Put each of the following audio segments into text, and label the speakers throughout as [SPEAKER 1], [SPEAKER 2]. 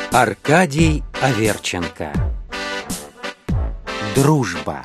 [SPEAKER 1] Аркадий Аверченко. Дружба.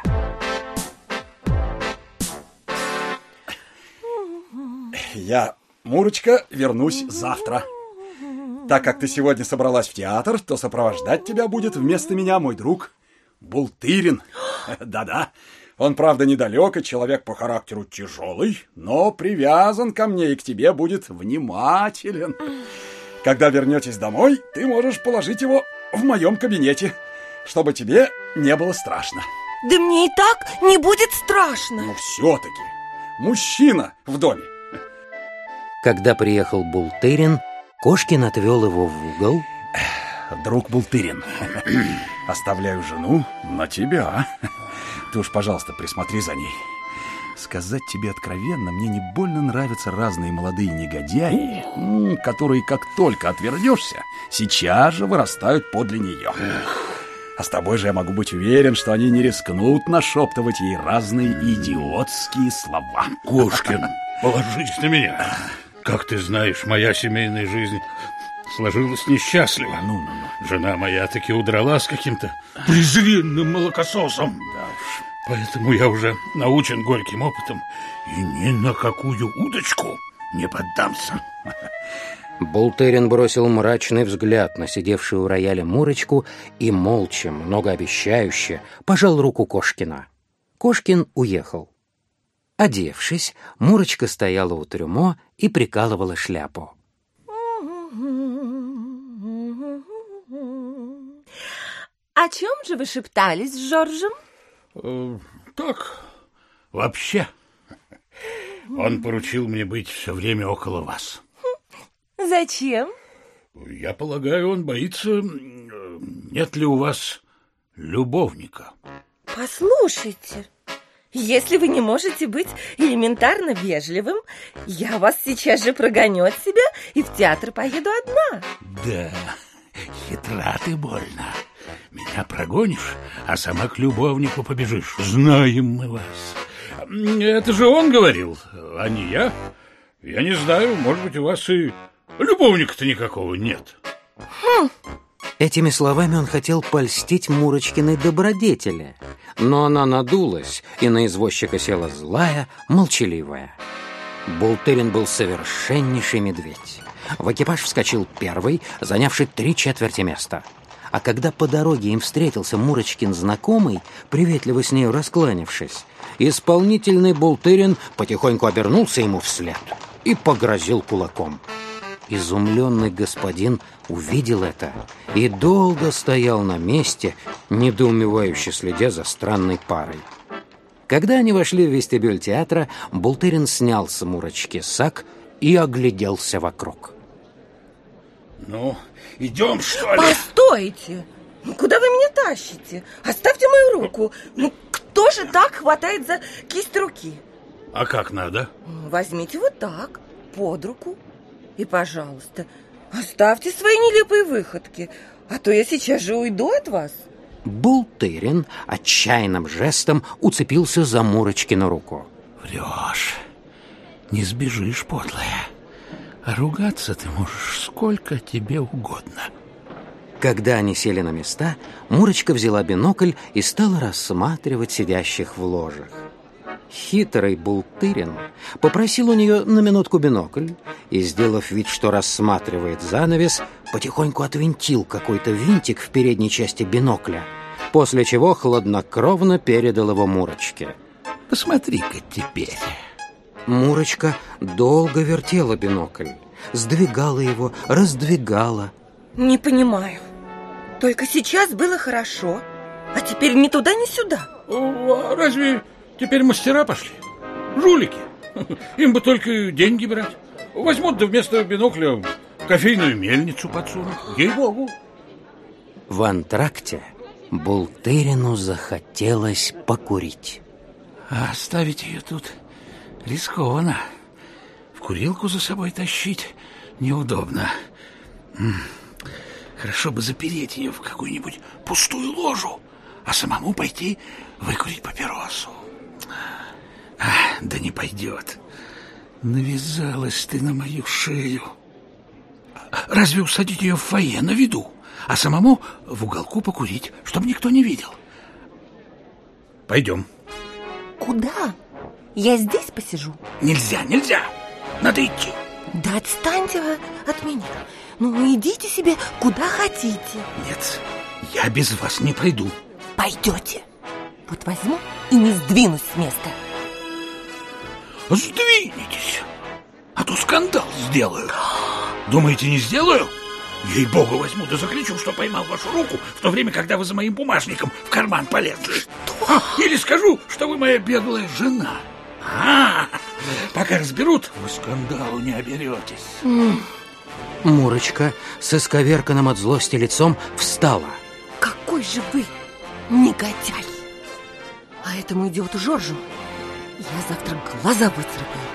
[SPEAKER 2] Я, Мурочка, вернусь завтра. Так как ты сегодня собралась в театр, то сопровождать тебя будет вместо меня мой друг Бултырин. Да-да, он, правда, недалек и человек по характеру тяжелый, но привязан ко мне и к тебе будет внимателен. Когда вернетесь домой, ты можешь положить его в моем кабинете, чтобы тебе не было страшно.
[SPEAKER 3] Да мне и так не будет страшно.
[SPEAKER 2] Но все-таки мужчина в доме.
[SPEAKER 1] Когда приехал Бултырин, Кошкин отвел его в угол.
[SPEAKER 2] Друг Бултырин, оставляю жену на тебя. Ты уж, пожалуйста, присмотри за ней. Сказать тебе откровенно, мне не больно нравятся разные молодые негодяи, которые, как только отвернешься, сейчас же вырастают подле нее. А с тобой же я могу быть уверен, что они не рискнут нашептывать ей разные идиотские слова.
[SPEAKER 4] Кошкин, положись на меня. Как ты знаешь, моя семейная жизнь сложилась несчастливо. Жена моя таки удрала с каким-то презренным молокососом.
[SPEAKER 2] Да уж.
[SPEAKER 4] Поэтому я уже научен горьким опытом и ни на какую удочку не поддамся.
[SPEAKER 1] Бултырин бросил мрачный взгляд на сидевшую у рояля Мурочку и молча, многообещающе пожал руку Кошкина. Кошкин уехал. Одевшись, Мурочка стояла у трюмо и прикалывала шляпу.
[SPEAKER 3] О чем же вы шептались с Жоржем?
[SPEAKER 4] Так, вообще. Он поручил мне быть все время около вас.
[SPEAKER 3] Зачем?
[SPEAKER 4] Я полагаю, он боится, нет ли у вас любовника.
[SPEAKER 3] Послушайте, если вы не можете быть элементарно вежливым, я вас сейчас же прогоню от себя и в театр поеду одна.
[SPEAKER 4] Да, хитра ты больно. Меня прогонишь, а сама к любовнику побежишь. Знаем мы вас. Это же он говорил, а не я. Я не знаю, может быть, у вас и любовника-то никакого нет.
[SPEAKER 1] Этими словами он хотел польстить Мурочкиной добродетели, но она надулась, и на извозчика села злая, молчаливая. Бултырин был совершеннейший медведь. В экипаж вскочил первый, занявший 3/4 места. А когда по дороге им встретился Мурочкин знакомый, приветливо с нею раскланявшись, исполнительный Бултырин потихоньку обернулся ему вслед и погрозил кулаком. Изумленный господин увидел это и долго стоял на месте, недоумевающе следя за странной парой. Когда они вошли в вестибюль театра, Бултырин снял с Мурочки сак и огляделся вокруг.
[SPEAKER 4] Ну, идем, что ли?
[SPEAKER 3] Постойте! Куда вы меня тащите? Оставьте мою руку. Кто же так хватает за кисть руки?
[SPEAKER 4] А как надо?
[SPEAKER 3] Возьмите вот так, под руку. И, пожалуйста, оставьте свои нелепые выходки, а то я сейчас же уйду от вас.
[SPEAKER 1] Бултырин отчаянным жестом уцепился за Мурочкину руку.
[SPEAKER 4] Врешь, не сбежишь, подлая. А ругаться ты можешь сколько тебе угодно.
[SPEAKER 1] Когда они сели на места, Мурочка взяла бинокль и стала рассматривать сидящих в ложах. Хитрый Бултырин попросил у нее на минутку бинокль и, сделав вид, что рассматривает занавес, потихоньку отвинтил какой-то винтик в передней части бинокля, после чего хладнокровно передал его Мурочке.
[SPEAKER 4] Посмотри-ка теперь.
[SPEAKER 1] Мурочка долго вертела бинокль, сдвигала его, раздвигала.
[SPEAKER 3] Не понимаю. Только сейчас было хорошо, а теперь ни туда, ни сюда.
[SPEAKER 4] А разве теперь мастера пошли? Жулики. Им бы только деньги брать. Возьмут да вместо бинокля кофейную мельницу подсунут. Ей-богу.
[SPEAKER 1] В антракте Бултырину захотелось покурить.
[SPEAKER 4] А оставить ее тут рискованно. В курилку за собой тащить неудобно. Хорошо бы запереть ее в какую-нибудь пустую ложу, а самому пойти выкурить папиросу. Да не пойдет. Навязалась ты на мою шею. Разве усадить ее в фойе на виду? а самому в уголку покурить, чтобы никто не видел. Пойдем.
[SPEAKER 3] Куда? Я здесь посижу.
[SPEAKER 4] Нельзя, надо идти.
[SPEAKER 3] Да отстаньте вы от меня. Ну, идите себе куда хотите.
[SPEAKER 4] Нет, я без вас не пойду.
[SPEAKER 3] Пойдете. Вот возьму и не сдвинусь с места.
[SPEAKER 4] Сдвинетесь, а то скандал сделаю. Думаете, не сделаю? Ей-богу, возьму да закричу, что поймал вашу руку в то время, когда вы за моим бумажником в карман полезли. Или скажу, что вы моя беглая жена. Пока разберут, вы скандалу не оберетесь.
[SPEAKER 1] Мурочка с исковерканным от злости лицом встала.
[SPEAKER 3] Какой же вы негодяй! А этому идиоту Жоржу я завтра глаза выцарапаю.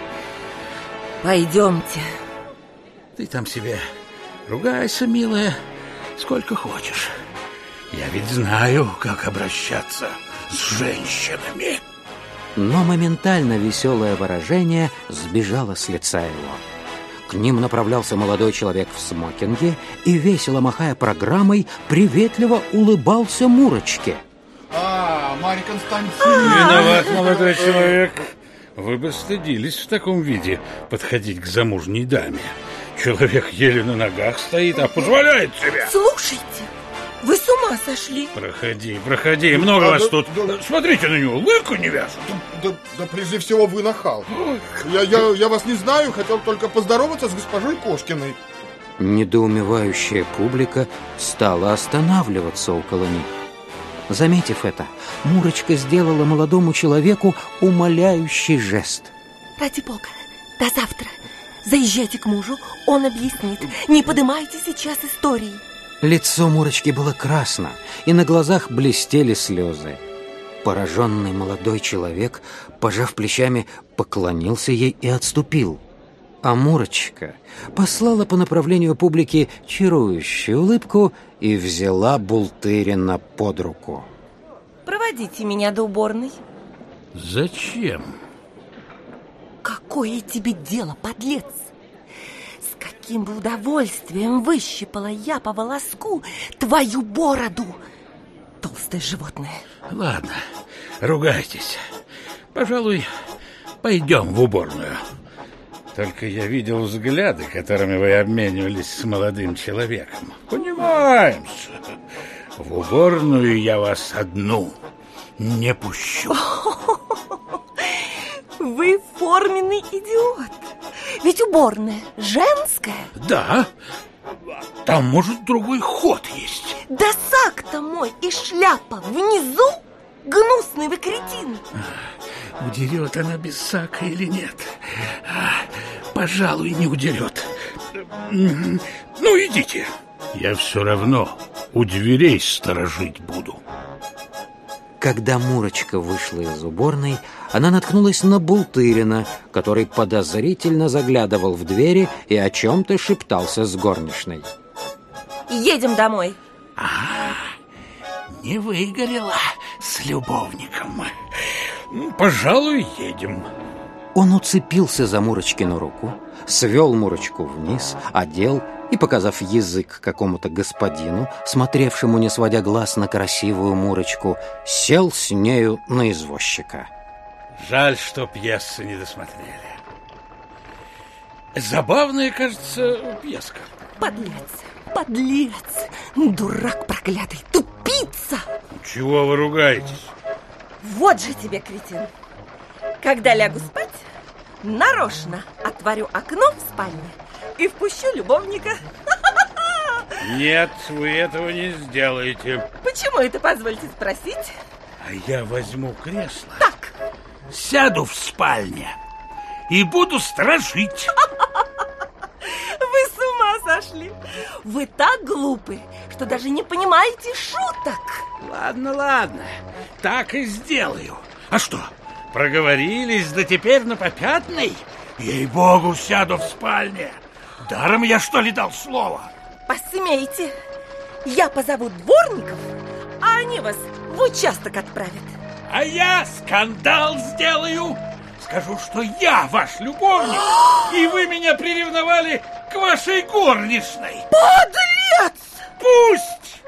[SPEAKER 3] Пойдемте.
[SPEAKER 4] Ты там себе ругайся, милая, сколько хочешь. Я ведь знаю, как обращаться с женщинами.
[SPEAKER 1] Но моментально веселое выражение сбежало с лица его. К ним направлялся молодой человек в смокинге и, весело махая программой, приветливо улыбался Мурочке.
[SPEAKER 5] Марья Константиновна.
[SPEAKER 4] Виноват, молодой человек. Вы бы стыдились в таком виде подходить к замужней даме. Человек еле на ногах стоит, а позволяет себе.
[SPEAKER 3] Слушайте, вы с ума сошли?
[SPEAKER 4] Проходи, много вас тут. Смотрите на него, лыка не вяжет.
[SPEAKER 5] Да прежде всего вы нахал. Я вас не знаю, хотел только поздороваться с госпожой Кошкиной.
[SPEAKER 1] Недоумевающая публика стала останавливаться около них. Заметив это, Мурочка сделала молодому человеку умоляющий жест.
[SPEAKER 3] Ради бога, до завтра. Заезжайте к мужу, он объяснит. Не поднимайте сейчас истории.
[SPEAKER 1] Лицо Мурочки было красно, и на глазах блестели слезы. Пораженный молодой человек, пожав плечами, поклонился ей и отступил. А Мурочка послала по направлению публики чарующую улыбку и взяла Бултырина под руку.
[SPEAKER 3] Проводите меня до уборной.
[SPEAKER 4] Зачем?
[SPEAKER 3] Какое тебе дело, подлец? С каким бы удовольствием выщипала я по волоску твою бороду, толстое животное.
[SPEAKER 4] Ладно, ругайтесь. Пожалуй, пойдем в уборную. Только я видел взгляды, которыми вы обменивались с молодым человеком. Понимаемся. В уборную я вас одну не пущу.
[SPEAKER 3] Вы форменный идиот. Ведь уборная женская.
[SPEAKER 4] Да, там, может, другой ход есть.
[SPEAKER 3] Да сак-то мой и шляпа внизу. Гнусный вы кретин.
[SPEAKER 4] Удерет она без сака или нет? Пожалуй, не удерет. Ну, идите. Я все равно у дверей сторожить буду.
[SPEAKER 1] Когда Мурочка вышла из уборной, она наткнулась на Бултырина, который подозрительно заглядывал в двери и о чем-то шептался с горничной.
[SPEAKER 3] Едем домой.
[SPEAKER 4] Не выгорела с любовником. Пожалуй, едем.
[SPEAKER 1] Он уцепился за Мурочкину руку, свел Мурочку вниз, одел и, показав язык какому-то господину, смотревшему, не сводя глаз на красивую Мурочку, сел с нею на извозчика.
[SPEAKER 4] Жаль, что пьесы не досмотрели. Забавная, кажется, пьеска.
[SPEAKER 3] Подлец, дурак проклятый, тупица.
[SPEAKER 4] Чего вы ругаетесь?
[SPEAKER 3] Вот же тебе, кретин. Когда лягу спать, нарочно отворю окно в спальне и впущу любовника.
[SPEAKER 4] Нет, вы этого не сделаете.
[SPEAKER 3] Почему это, позвольте спросить?
[SPEAKER 4] А я возьму кресло,
[SPEAKER 3] Так.
[SPEAKER 4] сяду в спальне и буду сторожить.
[SPEAKER 3] Вы с ума сошли. Вы так глупы, что даже не понимаете шуток.
[SPEAKER 4] Ладно, так и сделаю. А что, проговорились, да теперь на попятный? Ей-богу, сяду в спальне. Даром я, что ли, дал слово?
[SPEAKER 3] Посмейте. Я позову дворников, а они вас в участок отправят.
[SPEAKER 4] А я скандал сделаю. Скажу, что я ваш любовник, и вы меня приревновали к вашей горничной.
[SPEAKER 3] Подлец!
[SPEAKER 4] Пусть!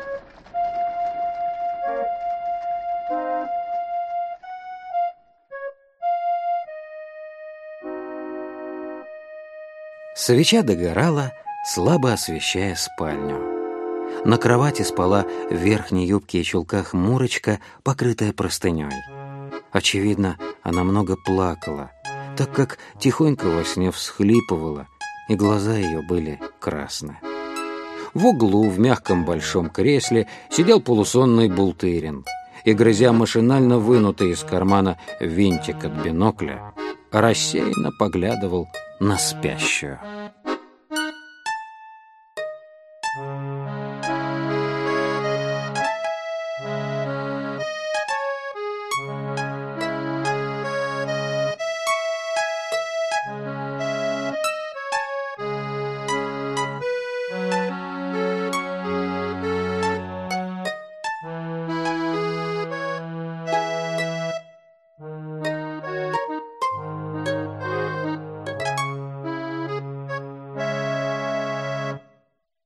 [SPEAKER 1] Свеча догорала, слабо освещая спальню. На кровати спала в верхней юбке и чулках Мурочка, покрытая простыней. Очевидно, она много плакала, так как тихонько во сне всхлипывала, и глаза ее были красны. В углу, в мягком большом кресле, сидел полусонный Бултырин и, грызя машинально вынутый из кармана винтик от бинокля, рассеянно поглядывал на спящую.